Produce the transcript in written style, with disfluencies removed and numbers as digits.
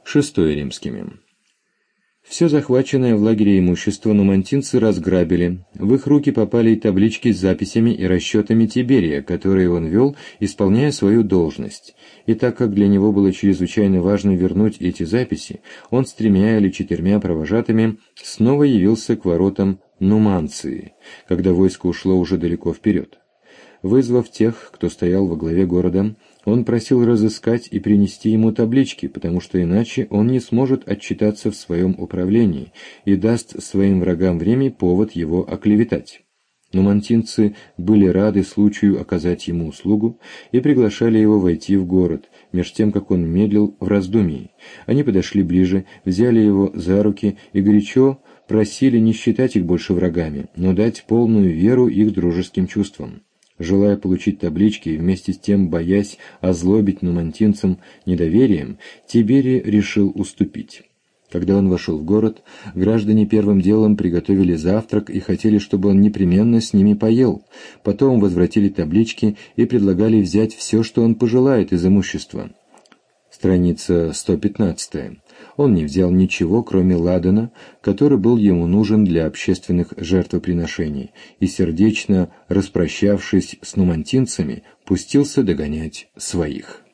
VI римскими. Все захваченное в лагере имущество нумантинцы разграбили. В их руки попали и таблички с записями и расчетами Тиберия, которые он вел, исполняя свою должность. И так как для него было чрезвычайно важно вернуть эти записи, он с 3 или 4 провожатыми снова явился к воротам Нуманции, когда войско ушло уже далеко вперед. Вызвав тех, кто стоял во главе города, он просил разыскать и принести ему таблички, потому что иначе он не сможет отчитаться в своем управлении и даст своим врагам в Риме повод его оклеветать. Нумантинцы были рады случаю оказать ему услугу и приглашали его войти в город, меж тем, как он медлил в раздумии. Они подошли ближе, взяли его за руки и горячо просили не считать их больше врагами, но дать полную веру их дружеским чувствам. Желая получить таблички и вместе с тем боясь озлобить нумантинцам недоверием, Тиберий решил уступить. Когда он вошел в город, граждане первым делом приготовили завтрак и хотели, чтобы он непременно с ними поел. Потом возвратили таблички и предлагали взять все, что он пожелает из имущества. Страница 115. Он не взял ничего, кроме ладана, который был ему нужен для общественных жертвоприношений, и, сердечно распрощавшись с нумантинцами, пустился догонять своих.